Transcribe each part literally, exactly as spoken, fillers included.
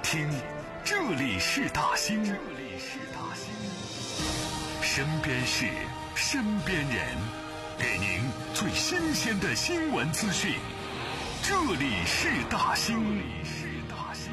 听，这里是大兴，这里是大兴，身边事，身边人，给您最新鲜的新闻资讯。这里是大兴，这里是大兴。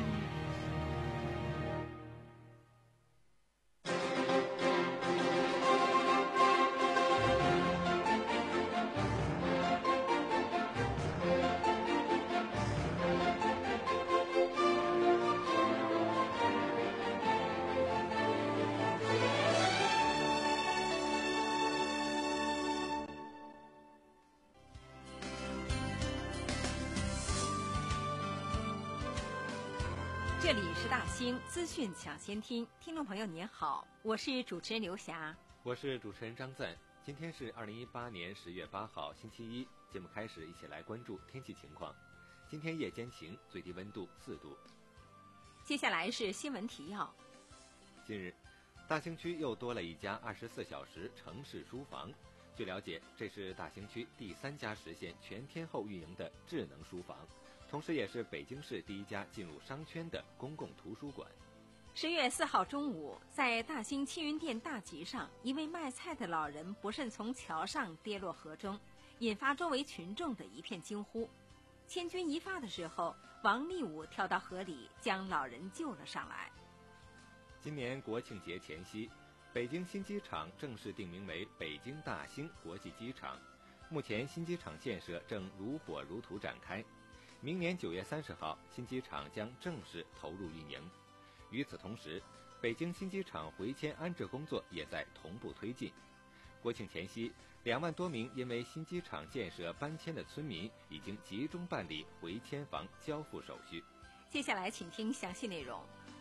这里是大兴资讯抢先听，听众朋友您好，我是主持人刘霞， 我是主持人张赞。今天是二零一八年十月八号星期一，节目开始一起来关注天气情况。今天夜间晴，最低温度四度。 接下来是新闻提要。 近日，大兴区又多了一家二十四小时城市书房。据了解，这是大兴区第三家实现全天候运营的智能书房，同时也是北京市第一家进入商圈的公共图书馆。 十月四号中午，在大兴青云店大集上，一位卖菜的老人不慎从桥上跌落河中，引发周围群众的一片惊呼。千钧一发的时候，王立武跳到河里将老人救了上来。 今年国庆节前夕，北京新机场正式定名为北京大兴国际机场。目前新机场建设正如火如荼展开，明年九月三十号，新机场将正式投入运营。与此同时，北京新机场回迁安置工作也在同步推进。国庆前夕，两万多名因为新机场建设搬迁的村民已经集中办理回迁房交付手续。 接下来请听详细内容。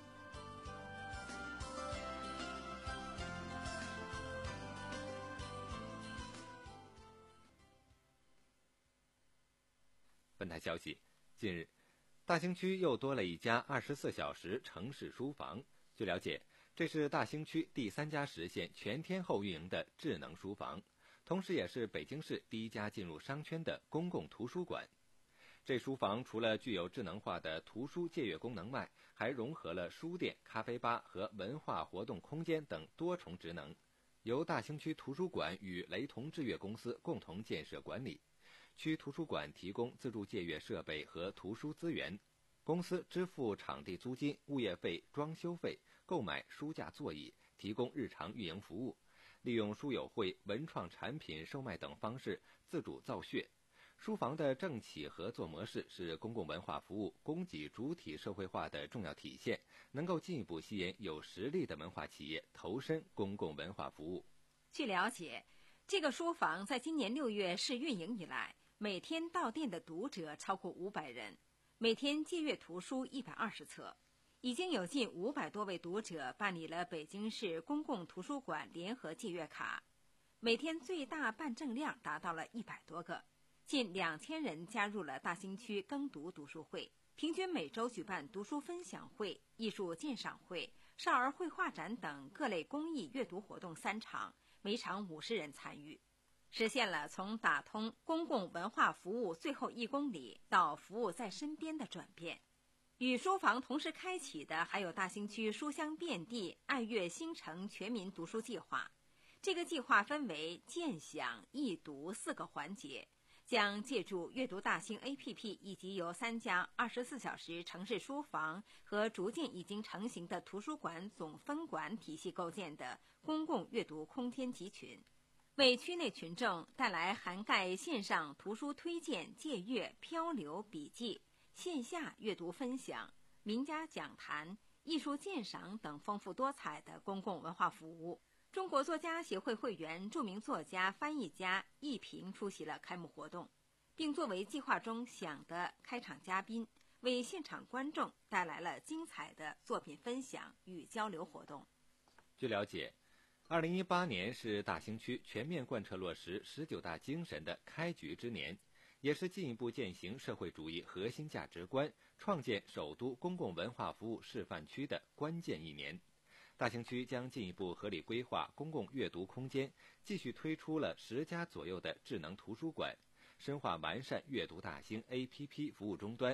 本台消息，近日，大兴区又多了一家二十四小时城市书房。据了解，这是大兴区第三家实现全天候运营的智能书房，同时也是北京市第一家进入商圈的公共图书馆。这书房除了具有智能化的图书借阅功能外，还融合了书店、咖啡吧和文化活动空间等多重职能，由大兴区图书馆与雷同智阅公司共同建设管理。区图书馆提供自助借阅设备和图书资源，公司支付场地租金、物业费、装修费，购买书架座椅，提供日常运营服务，利用书友会、文创产品售卖等方式自主造血。书房的政企合作模式是公共文化服务供给主体社会化的重要体现，能够进一步吸引有实力的文化企业投身公共文化服务。 据了解，这个书房在今年六月试运营以来，每天到店的读者超过五百人，每天借阅图书一百二十册，已经有近五百多位读者办理了北京市公共图书馆联合借阅卡，每天最大办证量达到了一百多个，近两千人加入了大兴区耕读读书会，平均每周举办读书分享会、艺术鉴赏会、少儿绘画展等各类公益阅读活动三场，每场五十人参与，实现了从打通公共文化服务最后一公里到服务在身边的转变。与书房同时开启的还有大兴区书香遍地、爱阅新城全民读书计划。这个计划分为鉴享、易读四个环节，将借助阅读大兴 A P P 以及由三家二十四小时城市书房和逐渐已经成型的图书馆总分馆体系构建的公共阅读空间集群，为区内群众带来涵盖线上图书推荐、借阅、漂流笔记、线下阅读分享、名家讲坛、艺术鉴赏等丰富多彩的公共文化服务。中国作家协会会员、著名作家、翻译家易平出席了开幕活动，并作为计划中想的开场嘉宾，为现场观众带来了精彩的作品分享与交流活动。 据了解，二零一八年是大兴区全面贯彻落实十九大精神的开局之年，也是进一步践行社会主义核心价值观、创建首都公共文化服务示范区的关键一年。大兴区将进一步合理规划公共阅读空间，继续推出了十家左右的智能图书馆，深化完善阅读大兴 A P P 服务终端，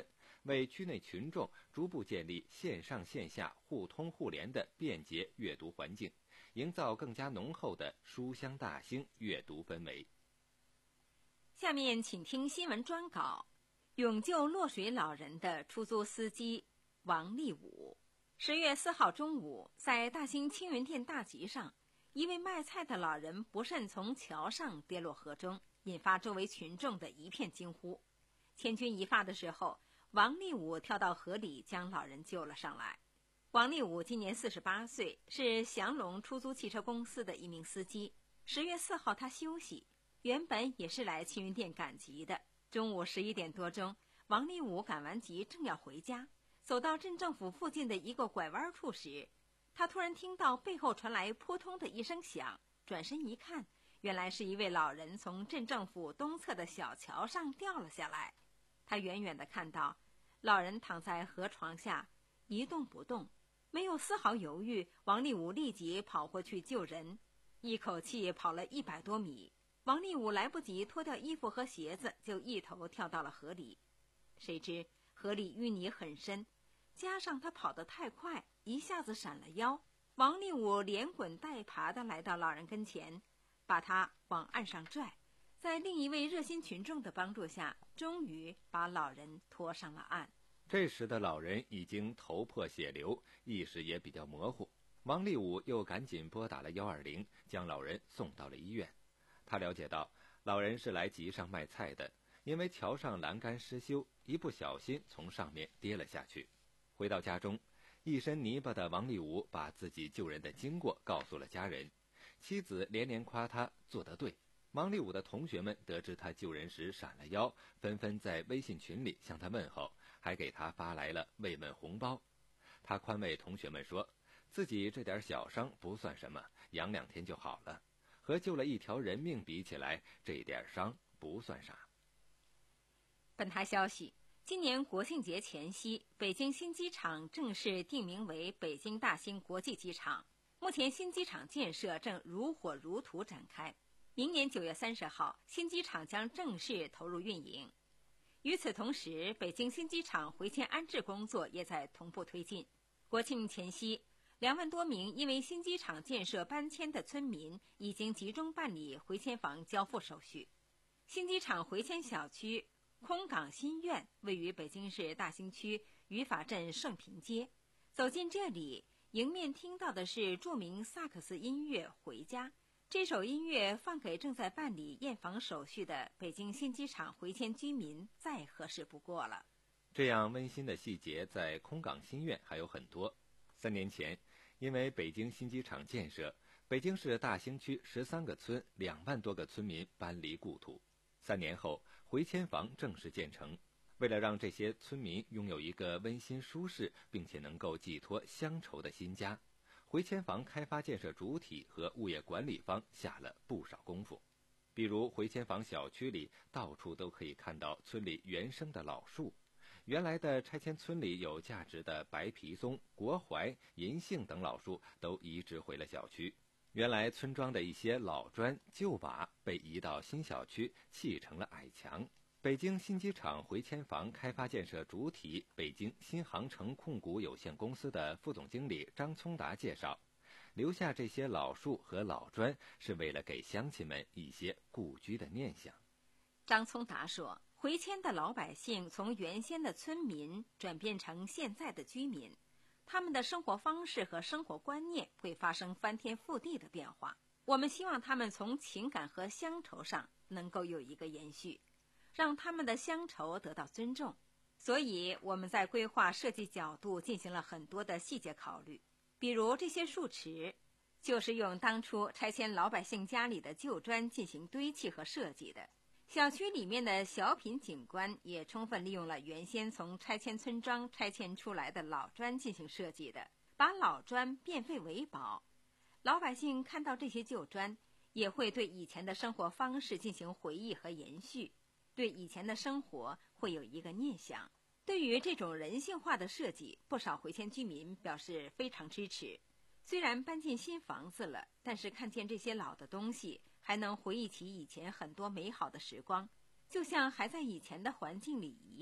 为区内群众逐步建立线上线下互通互联的便捷阅读环境，营造更加浓厚的书香大兴阅读氛围。 下面请听新闻专稿：永救落水老人的出租司机王立武。十月四号中午，在大兴青云店大集上，一位卖菜的老人不慎从桥上跌落河中，引发周围群众的一片惊呼。千钧一发的时候，王立武跳到河里将老人救了上来。王立武今年四十八岁，是祥龙出租汽车公司的一名司机。十月四号他休息，原本也是来青云店赶集的。中午十一点多钟，王立武赶完集正要回家，走到镇政府附近的一个拐弯处时，他突然听到背后传来扑通的一声响，转身一看，原来是一位老人从镇政府东侧的小桥上掉了下来。他远远地看到老人躺在河床下一动不动，没有丝毫犹豫，王立武立即跑过去救人，一口气跑了一百多米。王立武来不及脱掉衣服和鞋子，就一头跳到了河里。谁知河里淤泥很深，加上他跑得太快，一下子闪了腰。王立武连滚带爬地来到老人跟前，把他往岸上拽，在另一位热心群众的帮助下，终于把老人拖上了岸。 这时的老人已经头破血流，意识也比较模糊。王立武又赶紧拨打了一二零，将老人送到了医院。他了解到老人是来集上卖菜的，因为桥上栏杆失修，一不小心从上面跌了下去。回到家中，一身泥巴的王立武把自己救人的经过告诉了家人，妻子连连夸他做得对。王立武的同学们得知他救人时闪了腰，纷纷在微信群里向他问候，还给他发来了慰问红包。他宽慰同学们说，自己这点小伤不算什么，养两天就好了，和救了一条人命比起来，这点伤不算啥。 本台消息，今年国庆节前夕，北京新机场正式定名为北京大兴国际机场。目前新机场建设正如火如荼展开，明年九月三十号，新机场将正式投入运营。与此同时，北京新机场回迁安置工作也在同步推进。国庆前夕，两万多名因为新机场建设搬迁的村民已经集中办理回迁房交付手续。新机场回迁小区空港新苑位于北京市大兴区语法镇盛平街。走进这里，迎面听到的是著名萨克斯音乐《回家》。这首音乐放给正在办理验房手续的北京新机场回迁居民再合适不过了。 这样温馨的细节在空港新苑还有很多。三年前，因为北京新机场建设，北京市大兴区十三个村两万多个村民搬离故土。三年后，回迁房正式建成。为了让这些村民拥有一个温馨舒适并且能够寄托乡愁的新家，回迁房开发建设主体和物业管理方下了不少功夫。比如回迁房小区里到处都可以看到村里原生的老树，原来的拆迁村里有价值的白皮松、国槐、银杏等老树都移植回了小区。原来村庄的一些老砖旧瓦被移到新小区，砌成了矮墙。北京新机场回迁房开发建设主体北京新航城控股有限公司的副总经理张聪达介绍，留下这些老树和老砖是为了给乡亲们一些故居的念想。 张聪达说，回迁的老百姓从原先的村民转变成现在的居民，他们的生活方式和生活观念会发生翻天覆地的变化。我们希望他们从情感和乡愁上能够有一个延续，让他们的乡愁得到尊重。所以我们在规划设计角度进行了很多的细节考虑，比如这些树池就是用当初拆迁老百姓家里的旧砖进行堆砌和设计的。小区里面的小品景观也充分利用了原先从拆迁村庄拆迁出来的老砖进行设计的，把老砖变废为宝。老百姓看到这些旧砖，也会对以前的生活方式进行回忆和延续，对以前的生活会有一个念想。对于这种人性化的设计，不少回迁居民表示非常支持。虽然搬进新房子了，但是看见这些老的东西，还能回忆起以前很多美好的时光，就像还在以前的环境里一样，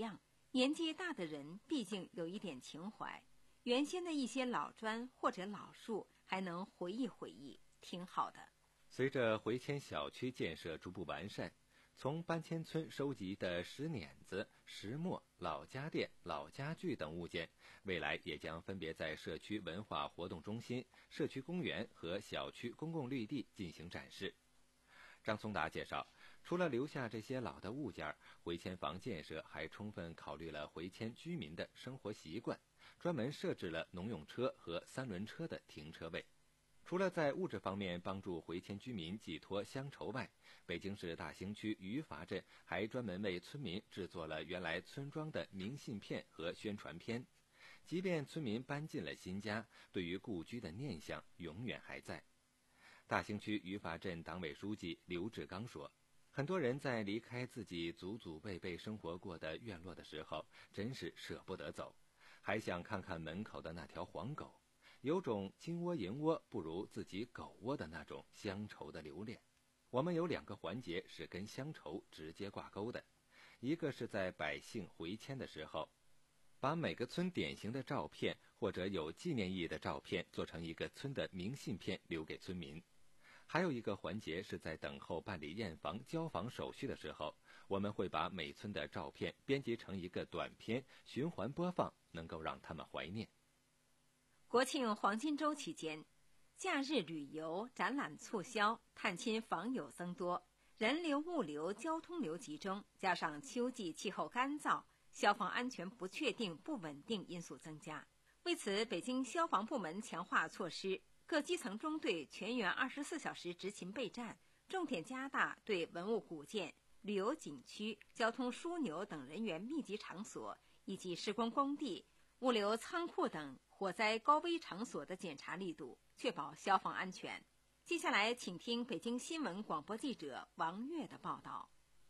年纪大的人毕竟有一点情怀，原先的一些老砖或者老树还能回忆回忆，挺好的。 随着回迁小区建设逐步完善，从搬迁村收集的石碾子、石磨、老家电、老家具等物件，未来也将分别在社区文化活动中心、社区公园和小区公共绿地进行展示。张松达介绍，除了留下这些老的物件，回迁房建设还充分考虑了回迁居民的生活习惯，专门设置了农用车和三轮车的停车位。除了在物质方面帮助回迁居民寄托乡愁外，北京市大兴区余阀镇还专门为村民制作了原来村庄的明信片和宣传片。即便村民搬进了新家，对于故居的念想永远还在。大兴区余阀镇党委书记刘志刚说，很多人在离开自己祖祖辈辈生活过的院落的时候，真是舍不得走，还想看看门口的那条黄狗，有种金窝银窝不如自己狗窝的那种乡愁的留恋。我们有两个环节是跟乡愁直接挂钩的，一个是在百姓回迁的时候，把每个村典型的照片或者有纪念意义的照片做成一个村的明信片留给村民。还有一个环节是在等候办理验房交房手续的时候，我们会把每村的照片编辑成一个短片循环播放，能够让他们怀念。 国庆黄金周期间，假日旅游、展览促销、探亲访友增多，人流、物流、交通流集中，加上秋季气候干燥，消防安全不确定、不稳定因素增加。为此，北京消防部门强化措施，各基层中队全员二十四小时执勤备战，重点加大对文物古建、旅游景区、交通枢纽等人员密集场所以及施工工地、物流仓库等火灾高危场所的检查力度，确保消防安全。接下来，请听北京新闻广播记者王悦的报道。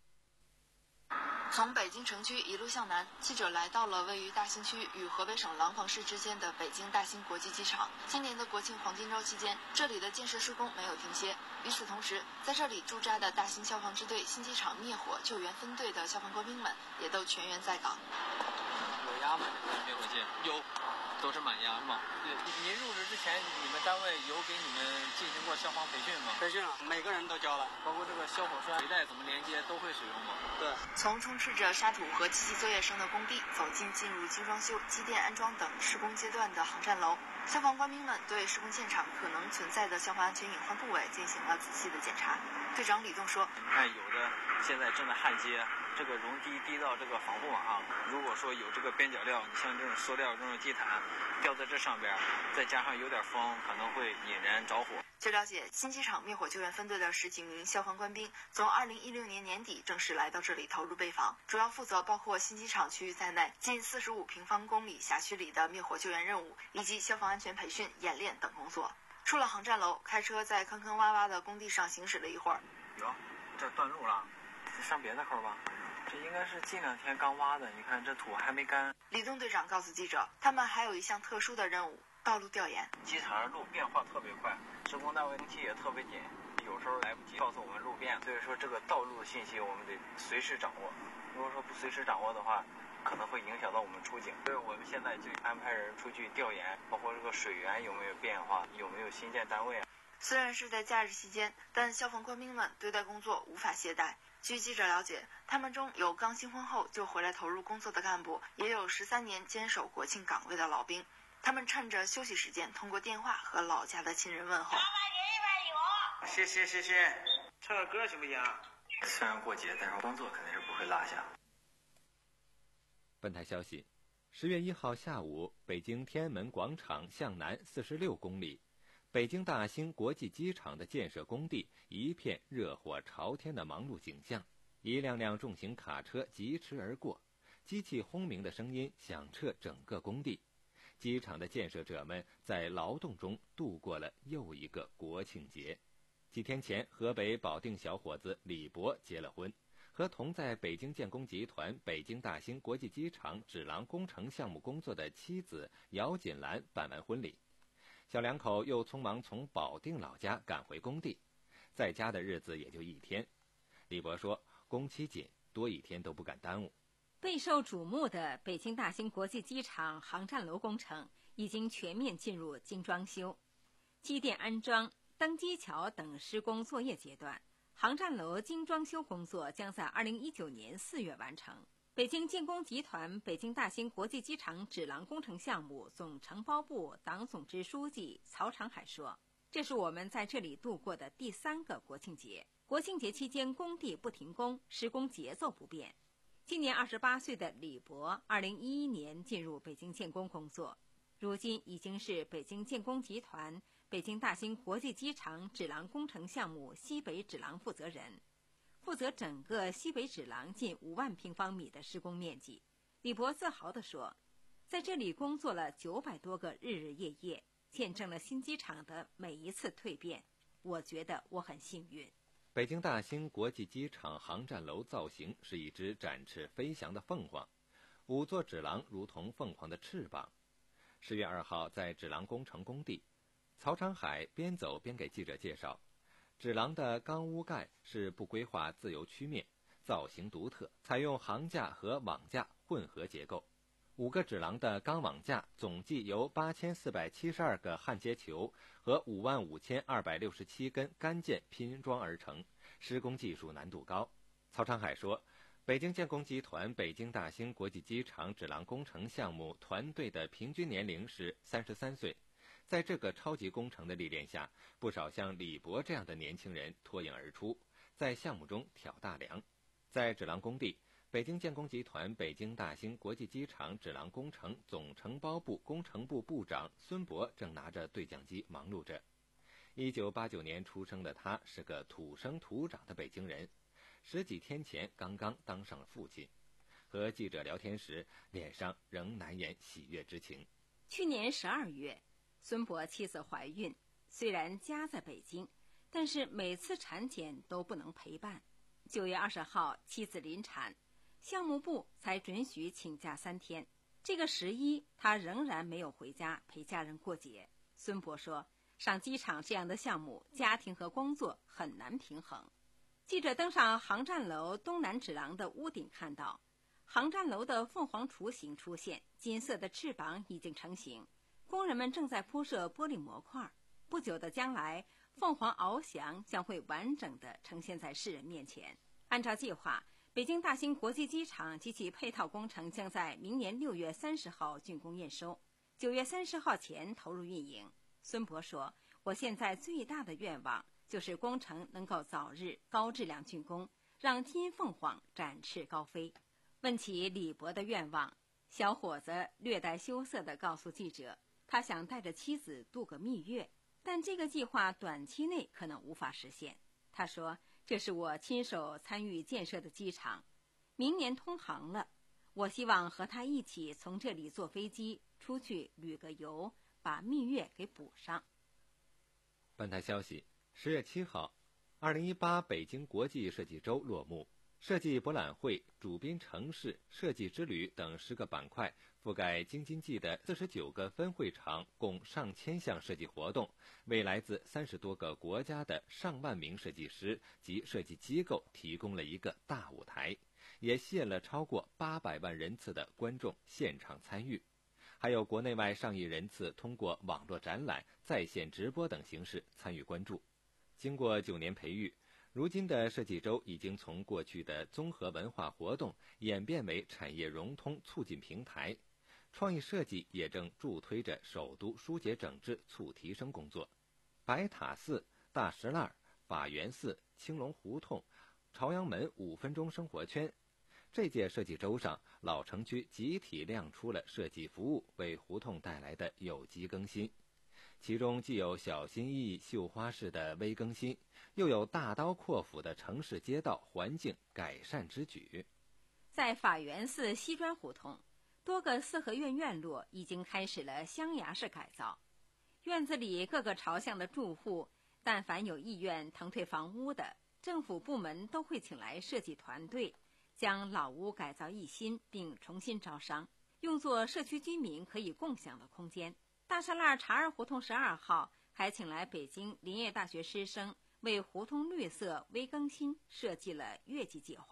从北京城区一路向南，记者来到了位于大兴区与河北省廊坊市之间的北京大兴国际机场。今年的国庆黄金周期间，这里的建设施工没有停歇。与此同时，在这里驻扎的大兴消防支队新机场灭火救援分队的消防官兵们也都全员在岗。 有压吗？灭火器有，都是满压吗？对，您入职之前，你们单位有给你们进行过消防培训吗？ 培训了，每个人都教了， 包括这个消火栓、水带怎么连接都会使用吗？ 对。 从充斥着沙土和机器作业声的工地走进进入精装修、机电安装等施工阶段的航站楼，消防官兵们对施工现场可能存在的消防安全隐患部位进行了仔细的检查。队长李栋说：“ 你看，有的现在正在焊接。”这个熔滴滴到这个防护网，如果说有这个边角料，你像这种塑料这种地毯掉在这上边，再加上有点风，可能会引燃着火。 据了解，新机场灭火救援分队的十几名消防官兵从二零一六年年底正式来到这里投入备访，主要负责包括新机场区域在内近四十五平方公里辖区里的灭火救援任务以及消防安全培训、演练等工作。出了航站楼，开车在坑坑洼洼的工地上行驶了一会儿。 哟，这断路了，这上别的口吧？这应该是近两天刚挖的，你看这土还没干。 李东队长告诉记者，他们还有一项特殊的任务——道路调研。 机场上路变化特别快，施工单位工期也特别紧，有时候来不及告诉我们路变，所以说这个道路信息我们得随时掌握。如果说不随时掌握的话，可能会影响到我们出警。所以我们现在就安排人出去调研，包括这个水源有没有变化，有没有新建单位。 虽然是在假日期间，但消防官兵们对待工作无法懈怠。据记者了解，他们中有刚新婚后就回来投入工作的干部，也有十三年坚守国庆岗位的老兵。他们趁着休息时间，通过电话和老家的亲人问候。 谢谢谢谢，唱个歌行不行？ 虽然过节，但是工作肯定是不会落下。 本台消息，十月一号下午，北京天安门广场向南四十六公里。北京大兴国际机场的建设工地一片热火朝天的忙碌景象，一辆辆重型卡车疾驰而过，机器轰鸣的声音响彻整个工地。机场的建设者们在劳动中度过了又一个国庆节。几天前，河北保定小伙子李博结了婚，和同在北京建工集团北京大兴国际机场指廊工程项目工作的妻子姚锦兰办完婚礼。小两口又匆忙从保定老家赶回工地，在家的日子也就一天。李博说，工期紧，多一天都不敢耽误。 备受瞩目的北京大兴国际机场航站楼工程已经全面进入精装修，机电安装、登机桥等施工作业阶段，航站楼精装修工作将在二零一九年四月完成。北京建工集团北京大兴国际机场指廊工程项目总承包部党总支书记曹长海说，这是我们在这里度过的第三个国庆节。国庆节期间工地不停工，施工节奏不变。今年二十八岁的李博，二零一一年进入北京建工工作，如今已经是北京建工集团北京大兴国际机场指廊工程项目西北指廊负责人，负责整个西北指廊近五万平方米的施工面积。李博自豪地说，在这里工作了九百多个日日夜夜，见证了新机场的每一次蜕变，我觉得我很幸运。 北京大兴国际机场航站楼造型是一只展翅飞翔的凤凰，五座指廊如同凤凰的翅膀。十月二号，在指廊工程工地，曹长海边走边给记者介绍，指廊的钢屋盖是不规划自由曲面，造型独特，采用桁架和网架混合结构。五个指廊的钢网架总计由八千四百七十二个焊接球和五万五千二百六十七根干件拼装而成，施工技术难度高。曹长海说，北京建工集团北京大兴国际机场指廊工程项目团队的平均年龄是三十三岁，在这个超级工程的历练下，不少像李博这样的年轻人脱颖而出，在项目中挑大梁。在指廊工地，北京建工集团北京大兴国际机场指廊工程总承包部工程部部长孙博正拿着对讲机忙碌着。一九八九年出生的他是个土生土长的北京人，十几天前刚刚当上了父亲。和记者聊天时，脸上仍难掩喜悦之情。 去年十二月，孙博妻子怀孕，虽然家在北京，但是每次产检都不能陪伴。九月二十号，妻子临产，项目部才准许请假三天。这个十一，他仍然没有回家陪家人过节。孙博说，上机场这样的项目，家庭和工作很难平衡。记者登上航站楼东南指廊的屋顶，看到航站楼的凤凰雏形出现，金色的翅膀已经成型，工人们正在铺设玻璃模块。不久的将来，凤凰翱翔将会完整地呈现在世人面前。按照计划，北京大兴国际机场及其配套工程将在明年六月三十号竣工验收，九月三十号前投入运营。孙博说，我现在最大的愿望就是工程能够早日高质量竣工，让金凤凰展翅高飞。问起李博的愿望，小伙子略带羞涩地告诉记者，他想带着妻子度个蜜月，但这个计划短期内可能无法实现。他说，这是我亲手参与建设的机场，明年通航了，我希望和他一起从这里坐飞机出去旅个游，把蜜月给补上。 本台消息，十月七号，二零一八北京国际设计周落幕，设计博览会、主宾城市、设计之旅等十个板块，覆盖京津冀的四十九个分会场，共上千项设计活动，为来自三十多个国家的上万名设计师及设计机构提供了一个大舞台，也吸引了超过八百万人次的观众现场参与。还有国内外上亿人次通过网络展览、在线直播等形式参与关注。经过九年培育，如今的设计周已经从过去的综合文化活动演变为产业融通促进平台，创意设计也正助推着首都疏解整治促提升工作。白塔寺、大石栏、法源寺、青龙胡同、朝阳门五分钟生活圈，这届设计周上，老城区集体亮出了设计服务为胡同带来的有机更新。其中既有小心翼翼绣花式的微更新，又有大刀阔斧的城市街道环境改善之举。 在法源寺西砖胡同，多个四合院院落已经开始了象牙式改造。院子里各个朝向的住户，但凡有意愿腾退房屋的，政府部门都会请来设计团队，将老屋改造一新，并重新招商，用作社区居民可以共享的空间。大栅栏茶儿胡同十二号还请来北京林业大学师生为胡同绿色微更新设计了月季计划。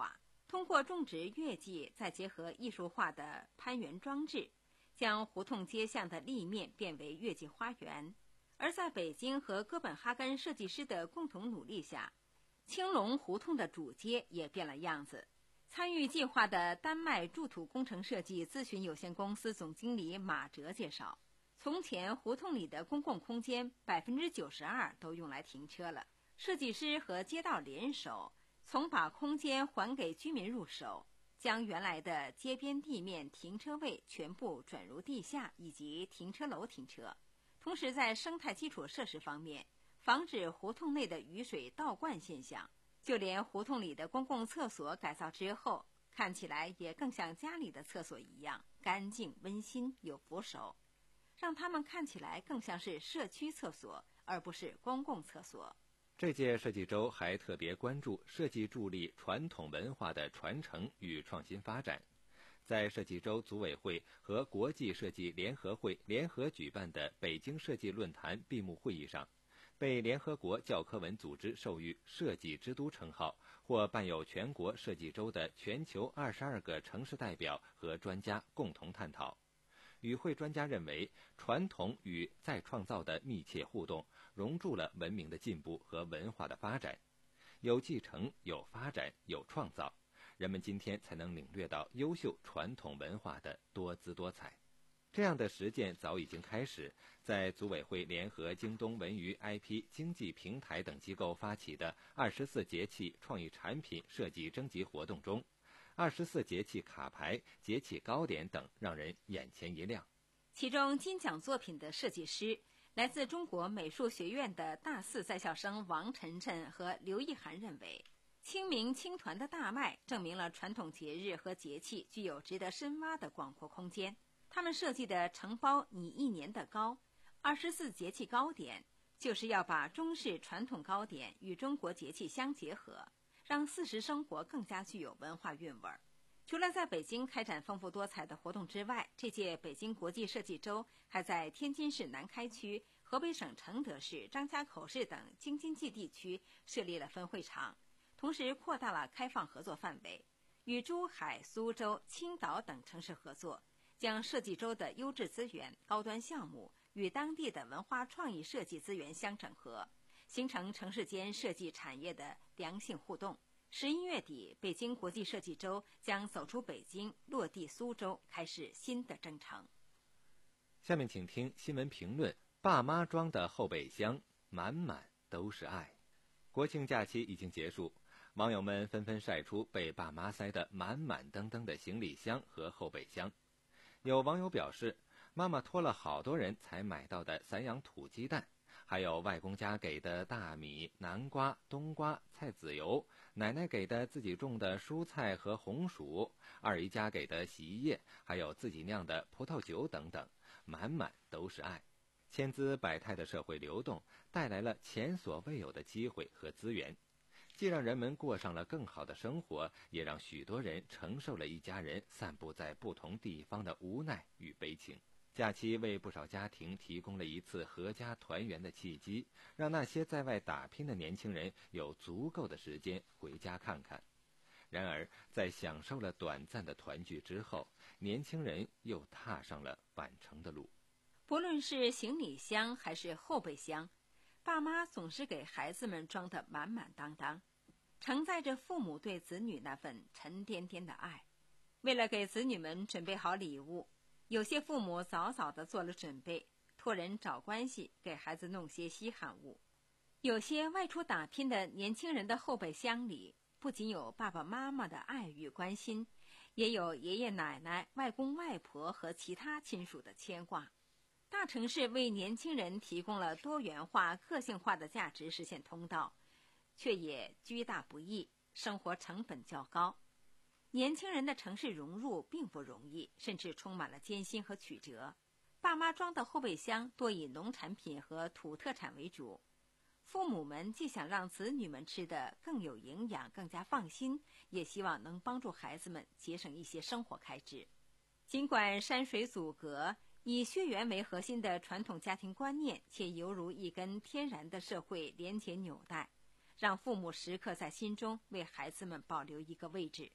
通过种植月季，再结合艺术化的攀援装置，将胡同街巷的立面变为月季花园。而在北京和哥本哈根设计师的共同努力下，青龙胡同的主街也变了样子。参与计划的丹麦筑土工程设计咨询有限公司总经理马哲介绍，从前胡同里的公共空间 百分之九十二 都用来停车了。设计师和街道联手，从把空间还给居民入手，将原来的街边地面停车位全部转入地下以及停车楼停车。同时在生态基础设施方面，防止胡同内的雨水倒灌现象，就连胡同里的公共厕所改造之后，看起来也更像家里的厕所一样干净温馨有扶手，让他们看起来更像是社区厕所而不是公共厕所。 这届设计周还特别关注设计助力传统文化的传承与创新发展。在设计周组委会和国际设计联合会联合举办的北京设计论坛闭幕会议上，被联合国教科文组织授予设计之都称号或办有全国设计周的全球二十二个城市代表和专家共同探讨。与会专家认为，传统与再创造的密切互动融入了文明的进步和文化的发展，有继承，有发展，有创造，人们今天才能领略到优秀传统文化的多姿多彩。这样的实践早已经开始，在组委会联合京东文娱 I P 经济平台等机构发起的二十四节气创意产品设计征集活动中，二十四节气卡牌、节气糕点等让人眼前一亮。 其中金奖作品的设计师来自中国美术学院的大四在校生王晨晨和刘意涵认为，清明青团的大麦证明了传统节日和节气具有值得深挖的广阔空间。他们设计的承包你一年的糕二十四节气糕点，就是要把中式传统糕点与中国节气相结合，让四时生活更加具有文化韵味儿。除了在北京开展丰富多彩的活动之外，这届北京国际设计周还在天津市南开区、河北省承德市、张家口市等京津冀地区设立了分会场，同时扩大了开放合作范围，与珠海、苏州、青岛等城市合作，将设计周的优质资源、高端项目与当地的文化创意设计资源相整合，形成城市间设计产业的良性互动。十一月底，北京国际设计周将走出北京，落地苏州，开始新的征程。 下面请听新闻评论：爸妈装的后备箱满满都是爱。国庆假期已经结束，网友们纷纷晒出被爸妈塞得满满登登的行李箱和后备箱。有网友表示，妈妈托了好多人才买到的散养土鸡蛋，还有外公家给的大米、南瓜、冬瓜、菜籽油，奶奶给的自己种的蔬菜和红薯，二姨家给的洗衣液，还有自己酿的葡萄酒等等，满满都是爱。千姿百态的社会流动带来了前所未有的机会和资源，既让人们过上了更好的生活，也让许多人承受了一家人散布在不同地方的无奈与悲情。假期为不少家庭提供了一次合家团圆的契机，让那些在外打拼的年轻人有足够的时间回家看看。然而，在享受了短暂的团聚之后，年轻人又踏上了返程的路。 不论是行李箱还是后备箱，爸妈总是给孩子们装得满满当当，承载着父母对子女那份沉甸甸的爱。为了给子女们准备好礼物，有些父母早早地做了准备，托人找关系给孩子弄些稀罕物。有些外出打拼的年轻人的后备箱里，不仅有爸爸妈妈的爱与关心，也有爷爷奶奶、外公外婆和其他亲属的牵挂。大城市为年轻人提供了多元化、个性化的价值实现通道，却也居大不易，生活成本较高。年轻人的城市融入并不容易，甚至充满了艰辛和曲折。爸妈装的后备箱多以农产品和土特产为主，父母们既想让子女们吃得更有营养、更加放心，也希望能帮助孩子们节省一些生活开支。尽管山水阻隔，以血缘为核心的传统家庭观念，且犹如一根天然的社会连结纽带，让父母时刻在心中为孩子们保留一个位置。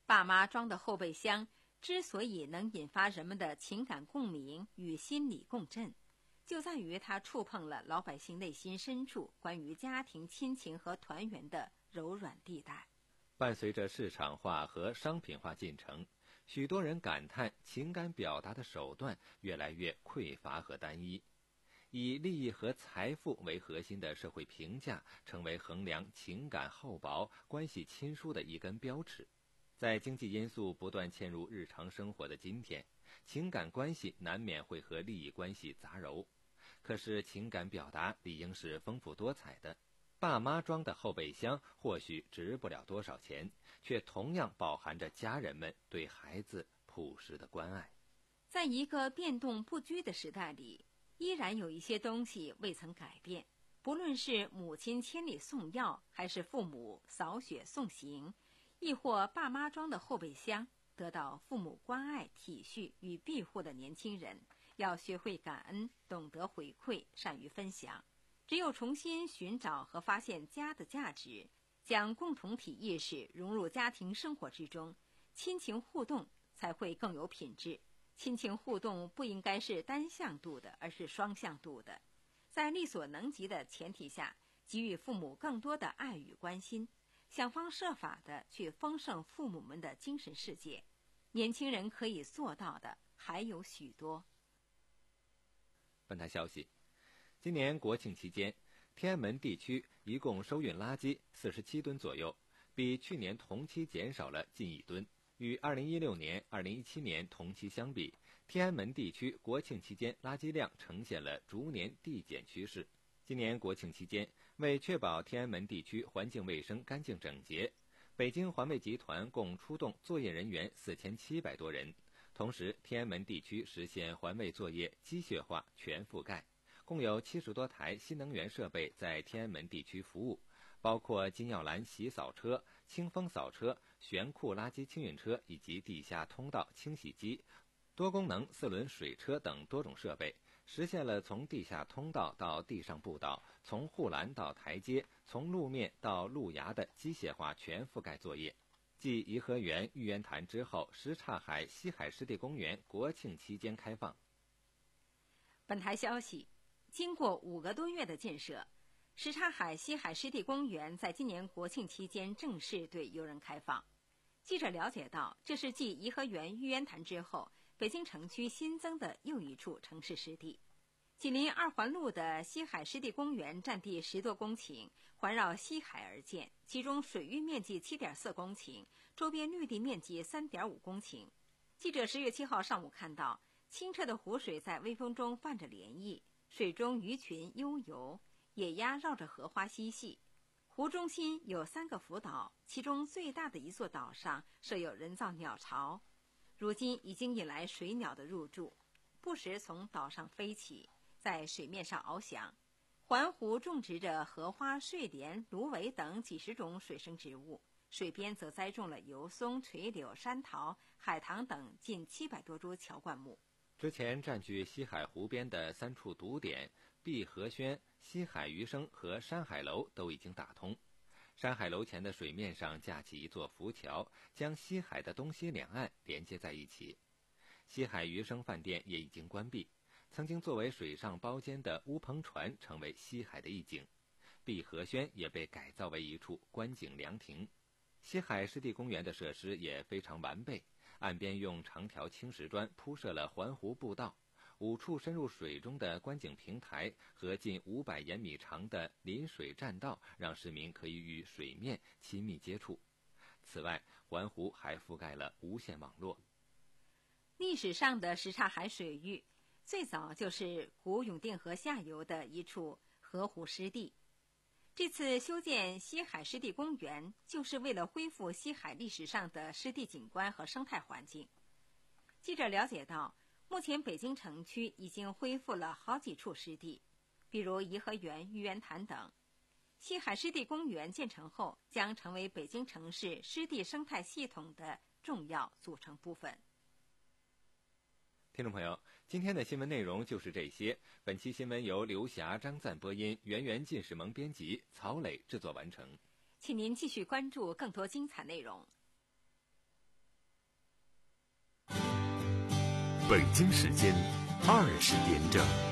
爸妈装的后备箱之所以能引发人们的情感共鸣与心理共振，就在于它触碰了老百姓内心深处关于家庭亲情和团圆的柔软地带。 伴随着市场化和商品化进程，许多人感叹情感表达的手段越来越匮乏和单一，以利益和财富为核心的社会评价成为衡量情感厚薄、关系亲疏的一根标尺。在经济因素不断嵌入日常生活的今天，情感关系难免会和利益关系杂糅。可是情感表达理应是丰富多彩的，爸妈装的后备箱或许值不了多少钱，却同样饱含着家人们对孩子朴实的关爱。 在一个变动不居的时代里，依然有一些东西未曾改变，不论是母亲千里送药，还是父母扫雪送行，亦或爸妈装的后备箱，得到父母关爱、体恤与庇护的年轻人，要学会感恩，懂得回馈，善于分享。只有重新寻找和发现家的价值，将共同体意识融入家庭生活之中，亲情互动才会更有品质。亲情互动不应该是单向度的，而是双向度的。在力所能及的前提下，给予父母更多的爱与关心，想方设法地去丰盛父母们的精神世界。年轻人可以做到的还有许多。 本台消息，今年国庆期间，天安门地区一共收运垃圾四十七吨左右，比去年同期减少了近一吨。与二零一六年、二零一七年同期相比，天安门地区国庆期间垃圾量呈现了逐年递减趋势。今年国庆期间，为确保天安门地区环境卫生干净整洁，北京环卫集团共出动作业人员四千七百多人。同时，天安门地区实现环卫作业机械化全覆盖，共有七十多台新能源设备在天安门地区服务，包括金耀蓝洗扫车、清风扫车、悬库垃圾清运车以及地下通道清洗机、多功能四轮水车等多种设备，实现了从地下通道到地上步道、从护栏到台阶、从路面到路牙的机械化全覆盖作业。继颐和园、玉渊潭之后，什刹海西海湿地公园国庆期间开放。 本台消息，经过五个多月的建设，什刹海西海湿地公园在今年国庆期间正式对游人开放。记者了解到，这是继颐和园、玉渊潭之后，北京城区新增的又一处城市湿地。紧邻二环路的西海湿地公园占地十多公顷，环绕西海而建，其中水域面积 七点四公顷，周边绿地面积 三点五公顷。记者十月七号上午看到，清澈的湖水在微风中泛着涟漪，水中鱼群悠游，野鸭绕着荷花嬉戏。湖中心有三个浮岛，其中最大的一座岛上设有人造鸟巢，如今已经引来水鸟的入住，不时从岛上飞起，在水面上翱翔。环湖种植着荷花、睡莲、芦苇等几十种水生植物，水边则栽种了油松、垂柳、山桃、海棠等近七百多株乔灌木。 之前占据西海湖边的三处堵点碧荷轩、西海余生和山海楼都已经打通。山海楼前的水面上架起一座浮桥，将西海的东西两岸连接在一起。西海余生饭店也已经关闭，曾经作为水上包间的乌篷船成为西海的一景。碧荷轩也被改造为一处观景凉亭。西海湿地公园的设施也非常完备，岸边用长条青石砖铺设了环湖步道，五处深入水中的观景平台和近五百延米长的临水栈道，让市民可以与水面亲密接触。此外，环湖还覆盖了无线网络。 历史上的什刹海水域最早就是古永定河下游的一处河湖湿地。这次修建西海湿地公园，就是为了恢复西海历史上的湿地景观和生态环境。记者了解到，目前北京城区已经恢复了好几处湿地，比如颐和园、玉渊潭等。西海湿地公园建成后，将成为北京城市湿地生态系统的重要组成部分。 听众朋友，今天的新闻内容就是这些。本期新闻由刘霞、张赞播音，圆圆进士蒙编辑，曹磊制作完成。 请您继续关注更多精彩内容。 北京时间二十点整。